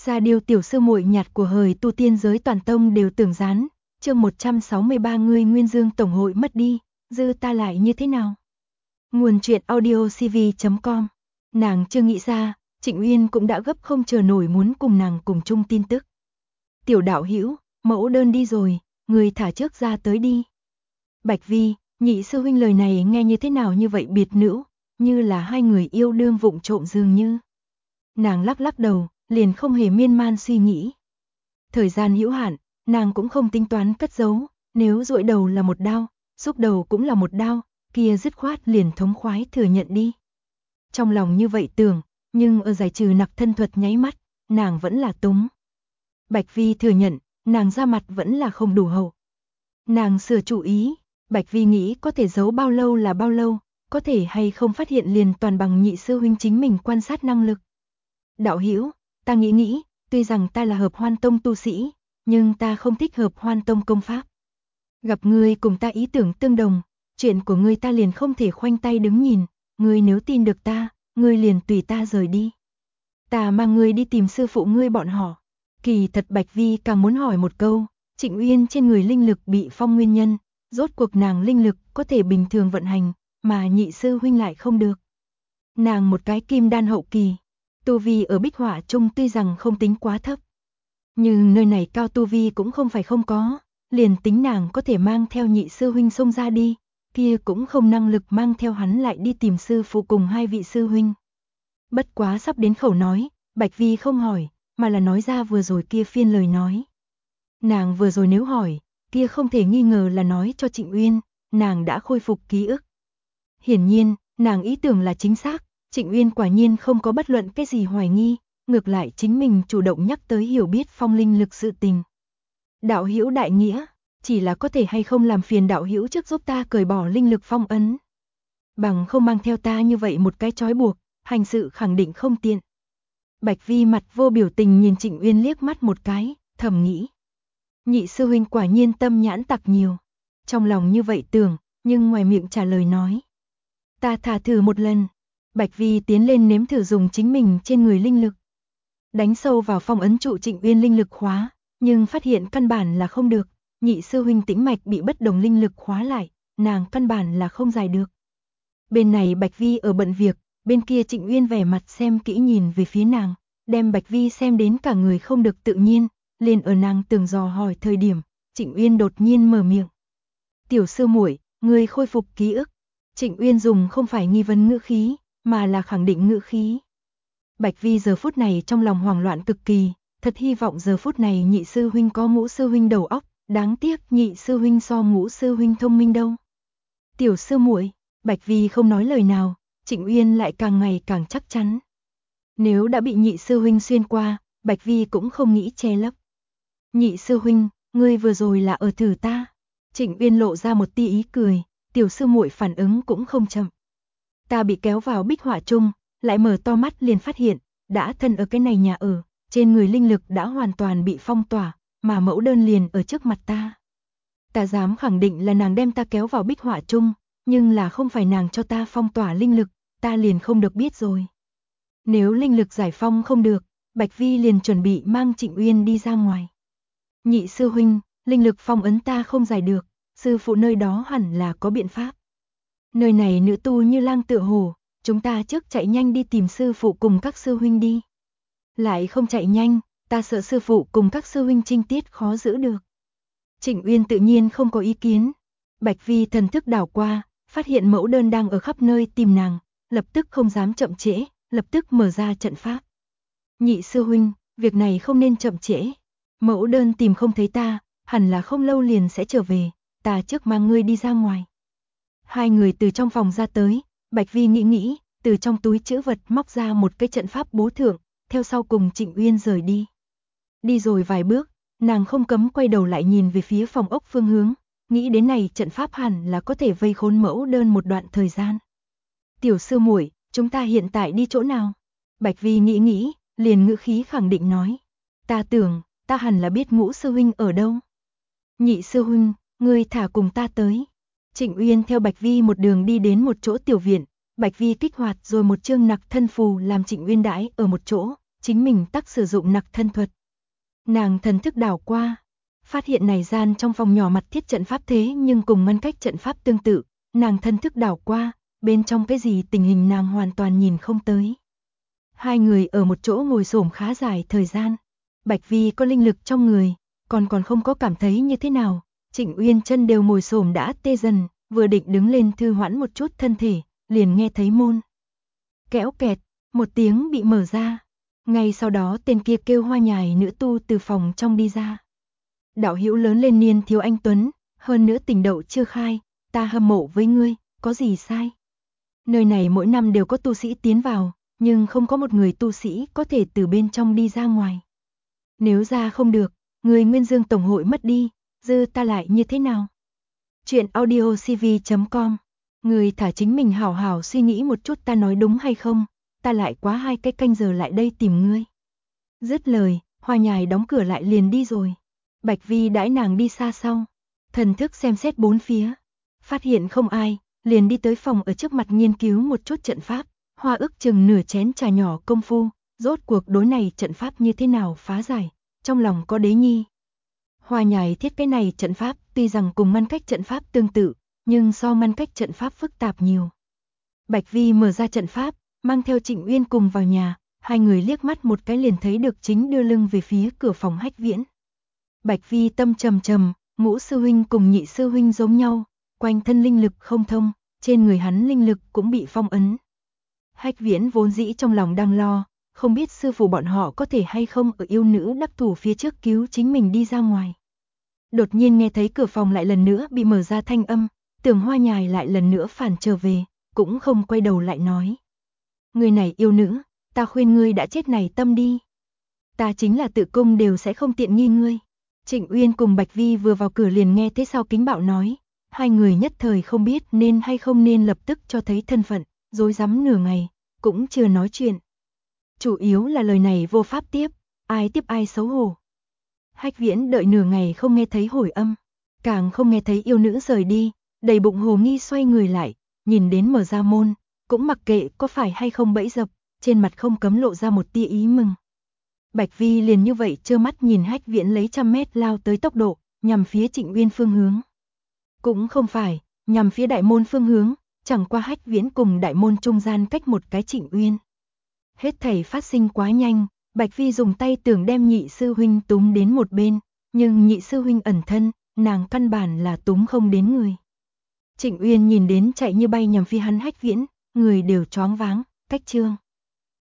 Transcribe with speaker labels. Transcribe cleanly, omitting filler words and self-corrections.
Speaker 1: Sa Điêu tiểu sư muội nhạt của hời tu tiên giới toàn tông đều tưởng gián, chương 163 ngươi Nguyên Dương Tổng hội mất đi, dư ta lại như thế nào? Nguồn truyện audio cv.com. Nàng chưa nghĩ ra, Trịnh Uyên cũng đã gấp không chờ nổi muốn cùng nàng cùng chung tin tức. Tiểu đạo hữu, mẫu đơn đi rồi, người thả trước ra tới đi. Bạch Vi, nhị sư huynh lời này nghe như thế nào như vậy biệt nữ, như là hai người yêu đương vụng trộm dường như. Nàng lắc lắc đầu, liền không hề miên man suy nghĩ. Thời gian hữu hạn, nàng cũng không tính toán cất giấu, nếu dụi đầu là một đao, xúc đầu cũng là một đao, kia dứt khoát liền thống khoái thừa nhận đi. Trong lòng như vậy tưởng, nhưng ở giải trừ nặc thân thuật nháy mắt, nàng vẫn là túng. Bạch Vi thừa nhận, nàng ra mặt vẫn là không đủ hậu. Nàng sửa chủ ý, Bạch Vi nghĩ có thể giấu bao lâu là bao lâu, có thể hay không phát hiện liền toàn bằng nhị sư huynh chính mình quan sát năng lực. Đạo hữu, ta nghĩ, tuy rằng ta là Hợp Hoan Tông tu sĩ, nhưng ta không thích Hợp Hoan Tông công pháp. Gặp ngươi cùng ta ý tưởng tương đồng, chuyện của ngươi ta liền không thể khoanh tay đứng nhìn, ngươi nếu tin được ta, ngươi liền tùy ta rời đi. Ta mang ngươi đi tìm sư phụ ngươi bọn họ. Kỳ thật Bạch Vi càng muốn hỏi một câu, Trịnh Uyên trên người linh lực bị phong nguyên nhân, rốt cuộc nàng linh lực có thể bình thường vận hành, mà nhị sư huynh lại không được. Nàng một cái kim đan hậu kỳ, tu vi ở bích họa trung tuy rằng không tính quá thấp, nhưng nơi này cao tu vi cũng không phải không có, liền tính nàng có thể mang theo nhị sư huynh xông ra đi, kia cũng không năng lực mang theo hắn lại đi tìm sư phụ cùng hai vị sư huynh. Bất quá sắp đến khẩu nói, Bạch Vi không hỏi, mà là nói ra vừa rồi kia phiên lời nói. Nàng vừa rồi nếu hỏi, kia không thể nghi ngờ là nói cho Trịnh Uyên, nàng đã khôi phục ký ức. Hiển nhiên, nàng ý tưởng là chính xác, Trịnh Uyên quả nhiên không có bất luận cái gì hoài nghi, ngược lại chính mình chủ động nhắc tới hiểu biết phong linh lực sự tình. Đạo hữu đại nghĩa, chỉ là có thể hay không làm phiền đạo hữu trước giúp ta cởi bỏ linh lực phong ấn. Bằng không mang theo ta như vậy một cái trói buộc, hành sự khẳng định không tiện. Bạch Vi mặt vô biểu tình nhìn Trịnh Uyên liếc mắt một cái, thầm nghĩ. Nhị sư huynh quả nhiên tâm nhãn tặc nhiều. Trong lòng như vậy tưởng, nhưng ngoài miệng trả lời nói. Ta thả thử một lần. Bạch Vi tiến lên nếm thử dùng chính mình trên người linh lực. Đánh sâu vào phong ấn trụ Trịnh Uyên linh lực khóa, nhưng phát hiện căn bản là không được. Nhị sư huynh tĩnh mạch bị bất đồng linh lực khóa lại, nàng căn bản là không giải được. Bên này Bạch Vi ở bận việc, bên kia Trịnh Uyên vẻ mặt xem kỹ nhìn về phía nàng, đem Bạch Vi xem đến cả người không được tự nhiên, liền ở nàng tưởng dò hỏi thời điểm, Trịnh Uyên đột nhiên mở miệng. Tiểu sư muội, ngươi khôi phục ký ức. Trịnh Uyên dùng không phải nghi vấn ngữ khí, mà là khẳng định ngữ khí. Bạch Vi giờ phút này trong lòng hoảng loạn cực kỳ, thật hy vọng giờ phút này nhị sư huynh có ngũ sư huynh đầu óc, đáng tiếc nhị sư huynh so ngũ sư huynh thông minh đâu. Tiểu sư muội, Bạch Vi không nói lời nào, Trịnh Uyên lại càng ngày càng chắc chắn. Nếu đã bị nhị sư huynh xuyên qua, Bạch Vi cũng không nghĩ che lấp. Nhị sư huynh, ngươi vừa rồi là ở thử ta. Trịnh Uyên lộ ra một tia ý cười, tiểu sư muội phản ứng cũng không chậm. Ta bị kéo vào bích họa chung, lại mở to mắt liền phát hiện, đã thân ở cái này nhà ở, trên người linh lực đã hoàn toàn bị phong tỏa, mà mẫu đơn liền ở trước mặt ta. Ta dám khẳng định là nàng đem ta kéo vào bích họa chung, nhưng là không phải nàng cho ta phong tỏa linh lực, ta liền không được biết rồi. Nếu linh lực giải phong không được, Bạch Vi liền chuẩn bị mang Trịnh Uyên đi ra ngoài. Nhị sư huynh, linh lực phong ấn ta không giải được, sư phụ nơi đó hẳn là có biện pháp. Nơi này nữ tu như lang tựa hổ, chúng ta trước chạy nhanh đi tìm sư phụ cùng các sư huynh đi. Lại không chạy nhanh, ta sợ sư phụ cùng các sư huynh trinh tiết khó giữ được. Trịnh Uyên tự nhiên không có ý kiến. Bạch Vi thần thức đảo qua, phát hiện mẫu đơn đang ở khắp nơi tìm nàng, lập tức không dám chậm trễ, lập tức mở ra trận pháp. Nhị sư huynh, việc này không nên chậm trễ. Mẫu đơn tìm không thấy ta, hẳn là không lâu liền sẽ trở về, ta trước mang ngươi đi ra ngoài. Hai người từ trong phòng ra tới, Bạch Vi nghĩ, từ trong túi trữ vật móc ra một cái trận pháp bố thượng, theo sau cùng Trịnh Uyên rời đi. Đi rồi vài bước, nàng không cấm quay đầu lại nhìn về phía phòng ốc phương hướng, nghĩ đến này trận pháp hẳn là có thể vây khốn mẫu đơn một đoạn thời gian. Tiểu sư muội, chúng ta hiện tại đi chỗ nào? Bạch Vi nghĩ, liền ngữ khí khẳng định nói. Ta tưởng, ta hẳn là biết ngũ sư huynh ở đâu. Nhị sư huynh, ngươi thả cùng ta tới. Trịnh Uyên theo Bạch Vi một đường đi đến một chỗ tiểu viện, Bạch Vi kích hoạt rồi một chương nặc thân phù làm Trịnh Uyên đãi ở một chỗ, chính mình tắc sử dụng nặc thân thuật. Nàng thần thức đảo qua, phát hiện này gian trong phòng nhỏ mặt thiết trận pháp thế nhưng cùng ngăn cách trận pháp tương tự, nàng thần thức đảo qua, bên trong cái gì tình hình nàng hoàn toàn nhìn không tới. Hai người ở một chỗ ngồi xổm khá dài thời gian, Bạch Vi có linh lực trong người, còn không có cảm thấy như thế nào, Trịnh Uyên chân đều ngồi xổm đã tê dần, vừa định đứng lên thư hoãn một chút thân thể, liền nghe thấy môn kéo kẹt, một tiếng bị mở ra. Ngay sau đó tên kia kêu Hoa Nhài nữ tu từ phòng trong đi ra. Đạo hữu lớn lên niên thiếu anh tuấn, hơn nữa tình đậu chưa khai, ta hâm mộ với ngươi, có gì sai? Nơi này mỗi năm đều có tu sĩ tiến vào, nhưng không có một người tu sĩ có thể từ bên trong đi ra ngoài. Nếu ra không được, người Nguyên Dương Tổng hội mất đi, dư ta lại như thế nào? Chuyện audiocv.com. Người thả chính mình hảo hảo suy nghĩ một chút ta nói đúng hay không, ta lại quá 2 cái canh giờ lại đây tìm ngươi. Dứt lời, Hoa Nhài đóng cửa lại liền đi rồi. Bạch Vi đãi nàng đi xa sau, thần thức xem xét bốn phía, phát hiện không ai, liền đi tới phòng ở trước mặt nghiên cứu một chút trận pháp, hoa ước chừng nửa chén trà nhỏ công phu, rốt cuộc đối này trận pháp như thế nào phá giải, trong lòng có đế nhi. Hoa Nhài thiết cái này trận pháp tuy rằng cùng ngăn cách trận pháp tương tự, nhưng so ngăn cách trận pháp phức tạp nhiều. Bạch Vi mở ra trận pháp, mang theo Trịnh Uyên cùng vào nhà, hai người liếc mắt một cái liền thấy được chính đưa lưng về phía cửa phòng Hách Viễn. Bạch Vi tâm trầm trầm, Ngũ sư huynh cùng Nhị sư huynh giống nhau, quanh thân linh lực không thông, trên người hắn linh lực cũng bị phong ấn. Hách Viễn vốn dĩ trong lòng đang lo, không biết sư phụ bọn họ có thể hay không ở yêu nữ đắc thủ phía trước cứu chính mình đi ra ngoài. Đột nhiên nghe thấy cửa phòng lại lần nữa bị mở ra thanh âm, tưởng Hoa Nhài lại lần nữa phản trở về, cũng không quay đầu lại nói. Người này yêu nữ, ta khuyên ngươi đã chết này tâm đi. Ta chính là tự cung đều sẽ không tiện nghi ngươi. Trịnh Uyên cùng Bạch Vi vừa vào cửa liền nghe thế sao kính bạo nói, hai người nhất thời không biết nên hay không nên lập tức cho thấy thân phận, rối rắm nửa ngày, cũng chưa nói chuyện. Chủ yếu là lời này vô pháp tiếp ai xấu hổ. Hách Viễn đợi nửa ngày không nghe thấy hồi âm, càng không nghe thấy yêu nữ rời đi, đầy bụng hồ nghi xoay người lại, nhìn đến mở ra môn, cũng mặc kệ có phải hay không bẫy dập, trên mặt không cấm lộ ra một tia ý mừng. Bạch Vi liền như vậy trơ mắt nhìn Hách Viễn lấy 100 mét lao tới tốc độ, nhằm phía Trịnh Uyên phương hướng. Cũng không phải, nhằm phía đại môn phương hướng, chẳng qua Hách Viễn cùng đại môn trung gian cách một cái Trịnh Uyên. Hết thảy phát sinh quá nhanh, Bạch Vi dùng tay tưởng đem Nhị sư huynh túm đến một bên, nhưng Nhị sư huynh ẩn thân, nàng căn bản là túm không đến người. Trịnh Uyên nhìn đến chạy như bay nhằm phía hắn Hách Viễn, người đều choáng váng, cách trương.